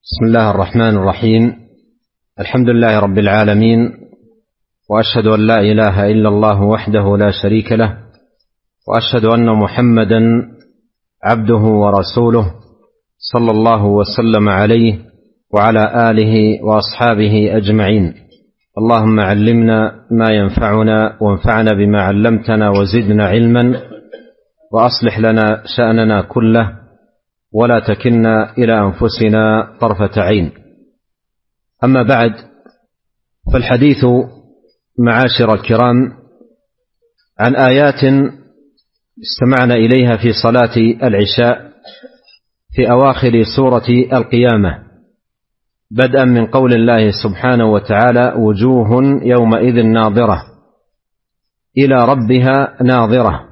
بسم الله الرحمن الرحيم. الحمد لله رب العالمين، وأشهد أن لا إله إلا الله وحده لا شريك له، وأشهد أن محمدا عبده ورسوله صلى الله وسلم عليه وعلى آله وأصحابه أجمعين. اللهم علمنا ما ينفعنا وانفعنا بما علمتنا وزدنا علما، وأصلح لنا شأننا كله ولا تكلنا إلى أنفسنا طرفة عين. أما بعد، فالحديث معاشر الكرام عن آيات استمعنا إليها في صلاة العشاء في أواخر سورة القيامة، بدءا من قول الله سبحانه وتعالى: وجوه يومئذ ناظرة إلى ربها ناظرة.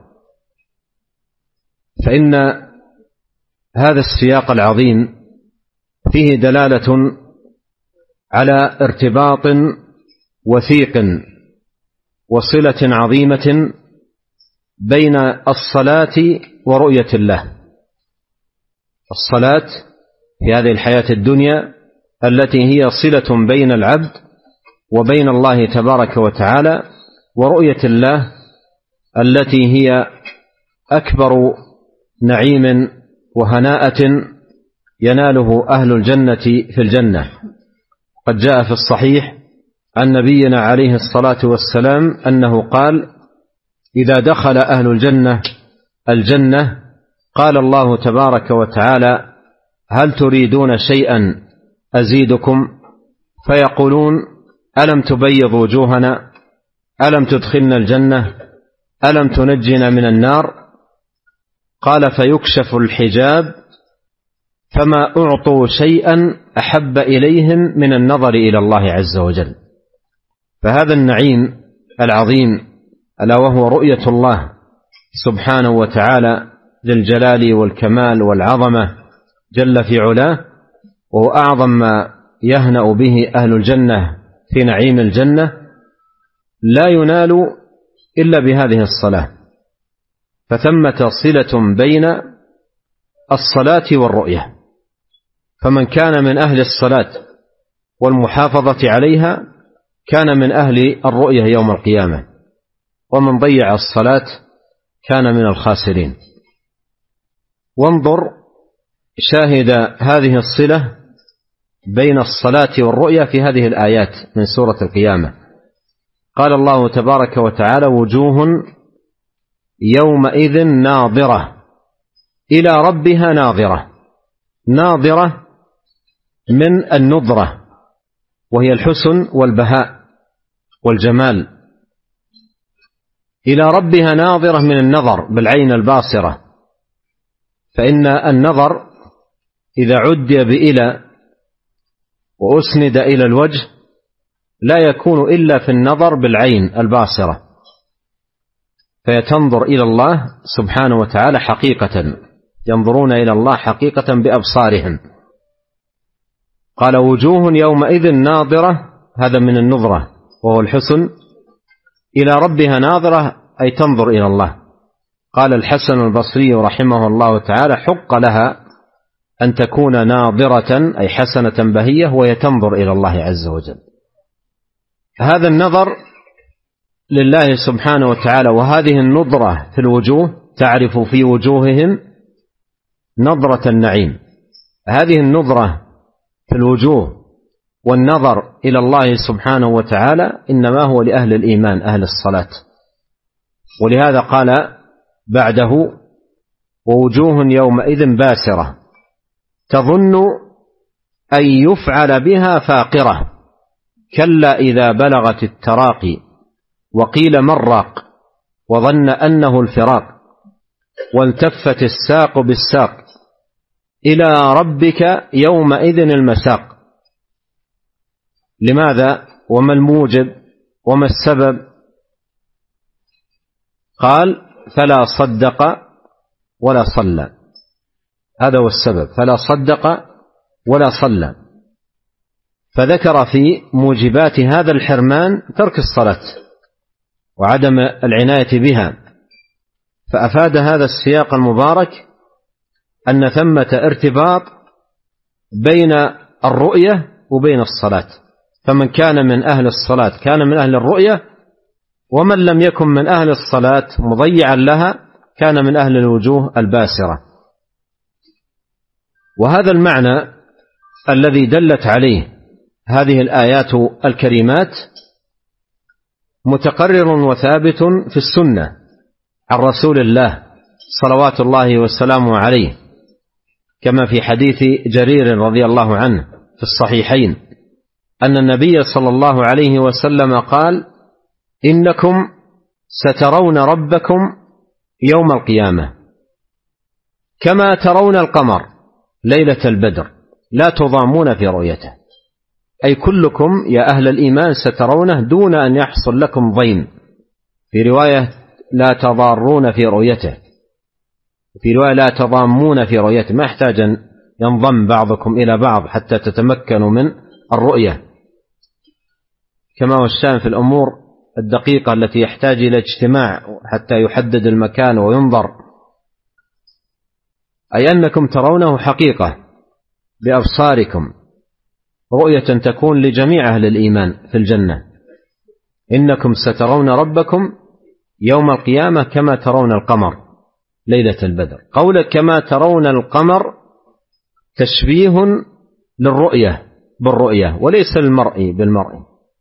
فإن هذا السياق العظيم فيه دلالة على ارتباط وثيق وصلة عظيمة بين الصلاة ورؤية الله. الصلاة في هذه الحياة الدنيا التي هي صلة بين العبد وبين الله تبارك وتعالى، ورؤية الله التي هي أكبر نعيم وهناءة يناله أهل الجنة في الجنة. قد جاء في الصحيح عن نبينا عليه الصلاة والسلام أنه قال: إذا دخل أهل الجنة قال الله تبارك وتعالى: هل تريدون شيئا أزيدكم؟ فيقولون: ألم تبيض وجوهنا؟ ألم تدخلنا الجنة؟ ألم تنجنا من النار؟ قال: فيكشف الحجاب فما أعطوا شيئا أحب إليهم من النظر إلى الله عز وجل. فهذا النعيم العظيم ألا وهو رؤية الله سبحانه وتعالى ذي الجلال والكمال والعظمة جل في علاه، وهو أعظم ما يهنأ به أهل الجنة في نعيم الجنة، لا ينال إلا بهذه الصلاة. فثمة صلة بين الصلاة والرؤية، فمن كان من أهل الصلاة والمحافظة عليها كان من أهل الرؤية يوم القيامة، ومن ضيع الصلاة كان من الخاسرين. وانظر شاهد هذه الصلة بين الصلاة والرؤية في هذه الآيات من سورة القيامة. قال الله تبارك وتعالى: وجوه يومئذ ناظرة إلى ربها ناظرة. ناظرة من النظرة، وهي الحسن والبهاء والجمال. إلى ربها ناظرة من النظر بالعين الباصرة، فإن النظر إذا عدي بإلى وأسند إلى الوجه لا يكون إلا في النظر بالعين الباصرة، فيتنظر إلى الله سبحانه وتعالى حقيقة، ينظرون إلى الله حقيقة بأبصارهم. قال: وجوه يومئذ ناظرة، هذا من النظرة وهو الحسن. إلى ربها ناظرة أي تنظر إلى الله. قال الحسن البصري رحمه الله تعالى: حق لها أن تكون ناظرة أي حسنة بهية وهي تنظر إلى الله عز وجل. هذا النظر لله سبحانه وتعالى، وهذه النظرة في الوجوه تعرف في وجوههم نظرة النعيم. هذه النظرة في الوجوه والنظر إلى الله سبحانه وتعالى إنما هو لأهل الإيمان أهل الصلاة. ولهذا قال بعده: ووجوه يومئذ باسرة تظن أن يفعل بها فاقرة كلا إذا بلغت التراقي وقيل من راق وظن أنه الفراق والتفت الساق بالساق إلى ربك يومئذ المساق. لماذا؟ وما الموجب وما السبب؟ قال: فلا صدق ولا صلى. هذا هو السبب، فلا صدق ولا صلى. فذكر في موجبات هذا الحرمان ترك الصلاة وعدم العناية بها. فأفاد هذا السياق المبارك أن ثمة ارتباط بين الرؤية وبين الصلاة، فمن كان من أهل الصلاة كان من أهل الرؤية، ومن لم يكن من أهل الصلاة مضيعا لها كان من أهل الوجوه الباسرة. وهذا المعنى الذي دلت عليه هذه الآيات الكريمات متقرر وثابت في السنة عن رسول الله صلوات الله وسلامه عليه، كما في حديث جرير رضي الله عنه في الصحيحين أن النبي صلى الله عليه وسلم قال: إنكم سترون ربكم يوم القيامة كما ترون القمر ليلة البدر لا تضامون في رؤيته، أي كلكم يا أهل الإيمان سترونه دون أن يحصل لكم ضيم، في رواية لا تضارون في رؤيته، في رواية لا تضامون في رؤيته، ما يحتاج أن ينضم بعضكم إلى بعض حتى تتمكنوا من الرؤية، كما هو الشأن في الأمور الدقيقة التي يحتاج إلى اجتماع حتى يحدد المكان وينظر، أي أنكم ترونه حقيقة بأبصاركم رؤية تكون لجميع أهل الإيمان في الجنة. إنكم سترون ربكم يوم القيامة كما ترون القمر ليلة البدر. قولك كما ترون القمر تشبيه للرؤية بالرؤية وليس المرئي بالمرئي،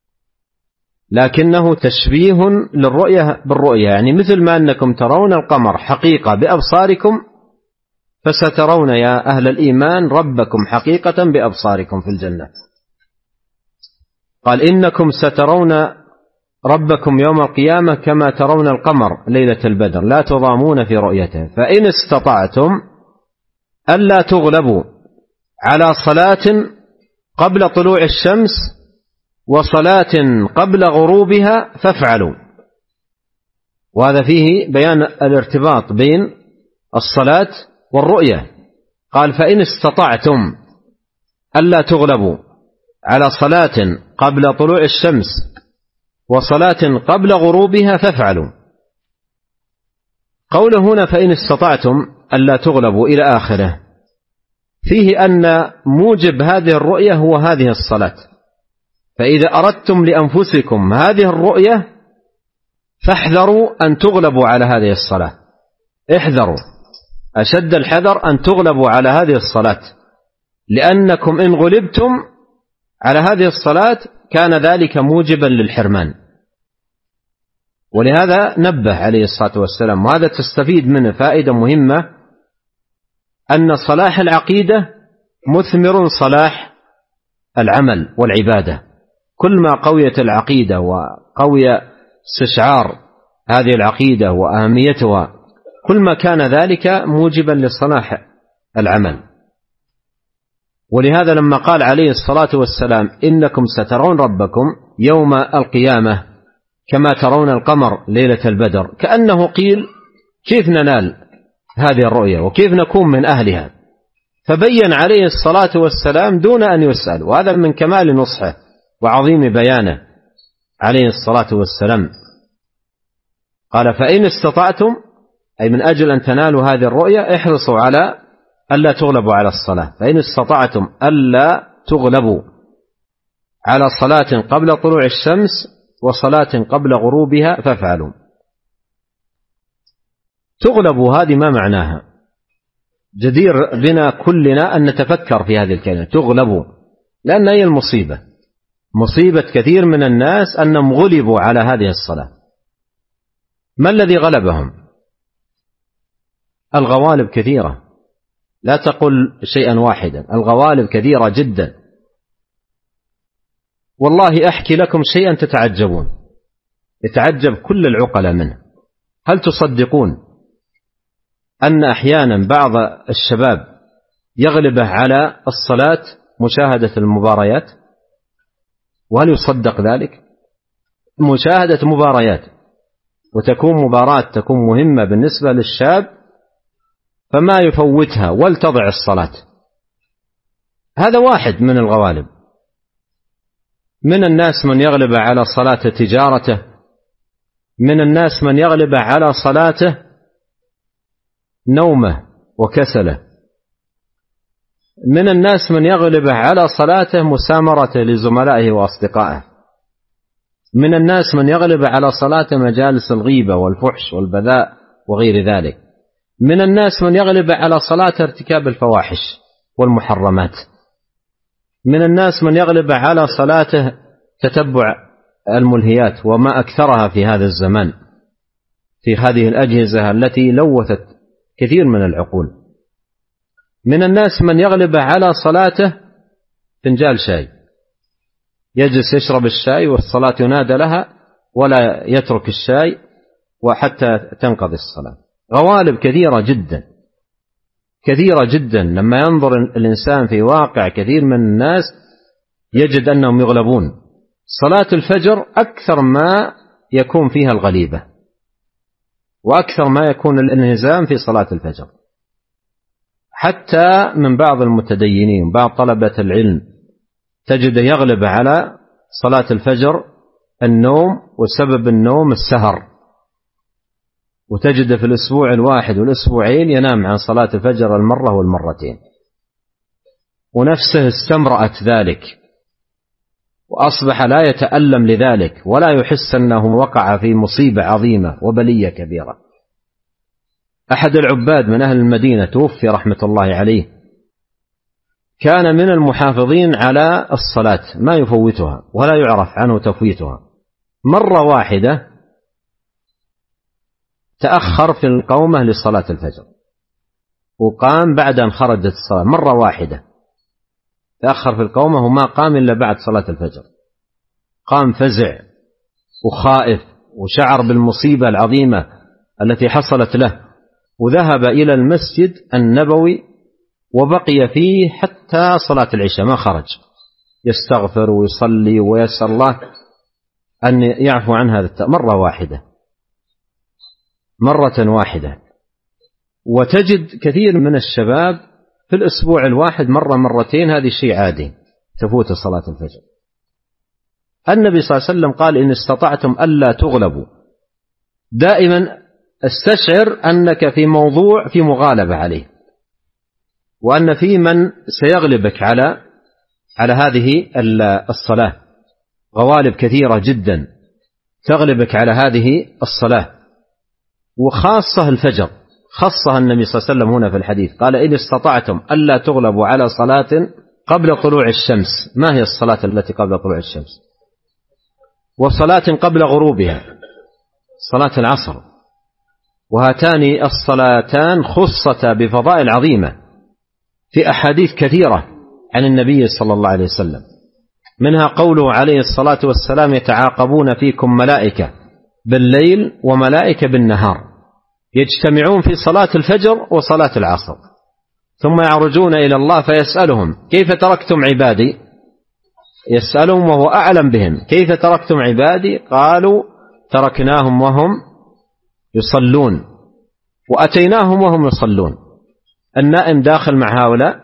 لكنه تشبيه للرؤية بالرؤية، يعني مثل ما أنكم ترون القمر حقيقة بأبصاركم فسترون يا أهل الإيمان ربكم حقيقة بأبصاركم في الجنة. قال: إنكم سترون ربكم يوم القيامة كما ترون القمر ليلة البدر لا تضامون في رؤيته، فإن استطعتم ألا تغلبوا على صلاة قبل طلوع الشمس وصلاة قبل غروبها فافعلوا. وهذا فيه بيان الارتباط بين الصلاة والرؤية. قال: فإن استطعتم ألا تغلبوا على صلاة قبل طلوع الشمس وصلاة قبل غروبها فافعلوا. قوله هنا فإن استطعتم ألا تغلبوا إلى آخره فيه أن موجب هذه الرؤية هو هذه الصلاة، فإذا أردتم لأنفسكم هذه الرؤية فاحذروا أن تغلبوا على هذه الصلاة، احذروا أشد الحذر أن تغلبوا على هذه الصلاة، لأنكم إن غلبتم على هذه الصلاة كان ذلك موجبا للحرمان. ولهذا نبه عليه الصلاة والسلام، وهذا تستفيد منه فائدة مهمة، أن صلاح العقيدة مثمر صلاح العمل والعبادة. كل ما قويت العقيدة وقوي استشعار هذه العقيدة وأهميتها كل ما كان ذلك موجبا لصلاح العمل. ولهذا لما قال عليه الصلاة والسلام إنكم سترون ربكم يوم القيامة كما ترون القمر ليلة البدر، كأنه قيل كيف ننال هذه الرؤية وكيف نكون من أهلها، فبين عليه الصلاة والسلام دون أن يسأل، وهذا من كمال نصحه وعظيم بيانه عليه الصلاة والسلام. قال: فإن استطعتم، أي من أجل أن تنالوا هذه الرؤية احرصوا على ألا تغلبوا على الصلاة، فإن استطعتم ألا تغلبوا على صلاة قبل طلوع الشمس وصلاة قبل غروبها فافعلوا. تغلبوا هذه ما معناها؟ جدير بنا كلنا أن نتفكر في هذه الكلمة تغلبوا، لأن هي المصيبة، مصيبة كثير من الناس أنهم غلبوا على هذه الصلاة. ما الذي غلبهم؟ الغوالب كثيرة، لا تقل شيئا واحدا، الغوالب كثيرة جدا. والله أحكي لكم شيئا تتعجبون، يتعجب كل العقلاء منه. هل تصدقون أن أحيانا بعض الشباب يغلبه على الصلاة مشاهدة المباريات؟ وهل يصدق ذلك؟ مشاهدة مباريات، وتكون مباراة تكون مهمة بالنسبة للشاب فما يفوتها ولتضع الصلاة. هذا واحد من الغوالب. من الناس من يغلب على صلاة تجارته، من الناس من يغلب على صلاته نومه وكسله. من الناس من يغلب على صلاته مسامرته لزملائه وأصدقائه. من الناس من يغلب على صلاته مجالس الغيبة والفحش والبذاء وغير ذلك. من الناس من يغلب على صلاته ارتكاب الفواحش والمحرمات. من الناس من يغلب على صلاته تتبع الملهيات وما أكثرها في هذا الزمان في هذه الأجهزة التي لوثت كثير من العقول. من الناس من يغلب على صلاته فنجال شاي، يجلس يشرب الشاي والصلاة ينادى لها ولا يترك الشاي وحتى تنقضي الصلاة. غوالب كثيرة جدا كثيرة جدا. لما ينظر الإنسان في واقع كثير من الناس يجد أنهم يغلبون. صلاة الفجر أكثر ما يكون فيها الغليبة وأكثر ما يكون الانهزام في صلاة الفجر. حتى من بعض المتدينين بعض طلبة العلم تجد يغلب على صلاة الفجر النوم، وسبب النوم السهر، وتجد في الأسبوع الواحد والأسبوعين ينام عن صلاة الفجر المرة والمرتين، ونفسه استمرأت ذلك وأصبح لا يتألم لذلك ولا يحس أنه وقع في مصيبة عظيمة وبلية كبيرة. أحد العباد من أهل المدينة توفي رحمة الله عليه، كان من المحافظين على الصلاة ما يفوتها ولا يعرف عنه تفويتها. مرة واحدة تأخر في القومة لصلاة الفجر وقام بعد أن خرجت الصلاة. مرة واحدة تأخر في القومة وما قام إلا بعد صلاة الفجر. قام فزع وخائف وشعر بالمصيبة العظيمة التي حصلت له، وذهب إلى المسجد النبوي وبقي فيه حتى صلاة العشاء ما خرج، يستغفر ويصلي ويسأل الله أن يعفو عن هذا مرة واحدة مرة واحدة. وتجد كثير من الشباب في الأسبوع الواحد مرة مرتين هذه شيء عادي تفوت صلاة الفجر. النبي صلى الله عليه وسلم قال إن استطعتم ألا تغلبوا. دائما استشعر أنك في موضوع في مغالبة عليه، وأن في من سيغلبك على هذه الصلاة. غوالب كثيرة جدا تغلبك على هذه الصلاة، وخاصة الفجر خصها النبي صلى الله عليه وسلم هنا في الحديث. قال إن استطعتم ألا تغلبوا على صلاة قبل طلوع الشمس. ما هي الصلاة التي قبل طلوع الشمس؟ وصلاة قبل غروبها صلاة العصر. وهاتان الصلاتان خصتا بفضائل عظيمة في أحاديث كثيرة عن النبي صلى الله عليه وسلم، منها قوله عليه الصلاة والسلام يتعاقبون فيكم ملائكة بالليل وملائكة بالنهار يجتمعون في صلاة الفجر وصلاة العصر، ثم يعرجون إلى الله فيسألهم كيف تركتم عبادي. يسألهم وهو أعلم بهم كيف تركتم عبادي؟ قالوا تركناهم وهم يصلون وأتيناهم وهم يصلون. النائم داخل مع هؤلاء،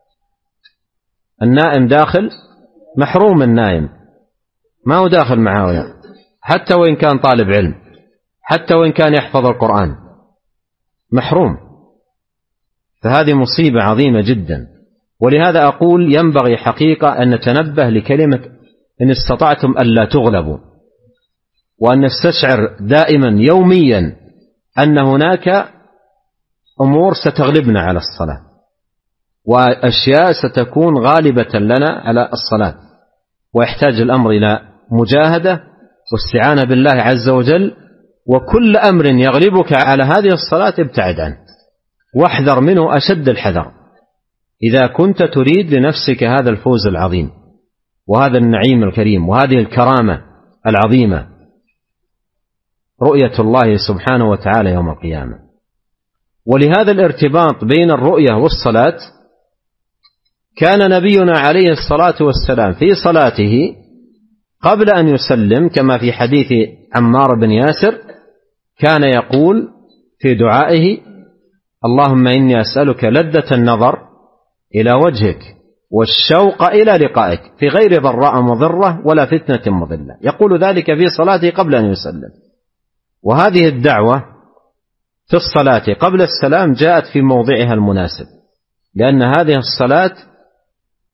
النائم داخل محروم. النائم ما هو داخل مع هؤلاء حتى وإن كان طالب علم، حتى وإن كان يحفظ القرآن، محروم. فهذه مصيبة عظيمة جدا. ولهذا أقول ينبغي حقيقة أن نتنبه لكلمة إن استطعتم ألا تغلبوا، وأن نستشعر دائما يوميا أن هناك أمور ستغلبنا على الصلاة، وأشياء ستكون غالبة لنا على الصلاة، ويحتاج الأمر إلى مجاهدة واستعانة بالله عز وجل. وكل أمر يغلبك على هذه الصلاة ابتعد عنه واحذر منه أشد الحذر إذا كنت تريد لنفسك هذا الفوز العظيم وهذا النعيم الكريم وهذه الكرامة العظيمة، رؤية الله سبحانه وتعالى يوم القيامة. ولهذا الارتباط بين الرؤية والصلاة كان نبينا عليه الصلاة والسلام في صلاته قبل أن يسلم كما في حديث عمار بن ياسر كان يقول في دعائه اللهم إني أسألك لذة النظر إلى وجهك والشوق إلى لقائك في غير ضراء مضرة ولا فتنة مضلة. يقول ذلك في صلاته قبل أن يسلم. وهذه الدعوة في الصلاة قبل السلام جاءت في موضعها المناسب، لأن هذه الصلاة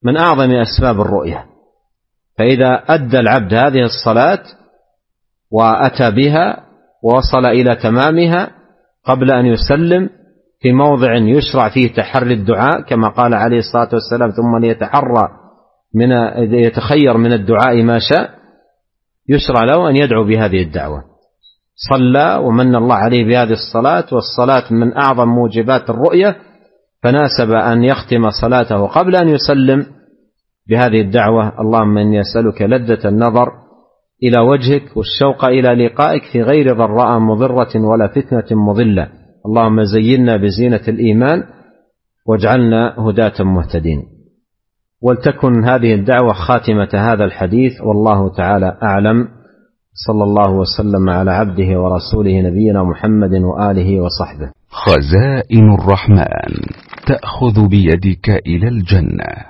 من أعظم أسباب الرؤية. فإذا أدى العبد هذه الصلاة وأتى بها ووصل إلى تمامها قبل أن يسلم في موضع يشرع فيه تحري الدعاء كما قال عليه الصلاة والسلام ثم يتخير من الدعاء ما شاء، يشرع له أن يدعو بهذه الدعوة. صلى ومن الله عليه بهذه الصلاة، والصلاة من أعظم موجبات الرؤية، فناسب أن يختم صلاته قبل أن يسلم بهذه الدعوة: اللهم إني أسألك لذة النظر إلى وجهك والشوق إلى لقائك في غير ضراء مضرة ولا فتنة مضلة، اللهم زينا بزينة الإيمان واجعلنا هداة مهتدين. ولتكن هذه الدعوة خاتمة هذا الحديث، والله تعالى أعلم. صلى الله وسلم على عبده ورسوله نبينا محمد وآله وصحبه. خزائن الرحمن تأخذ بيدك إلى الجنة.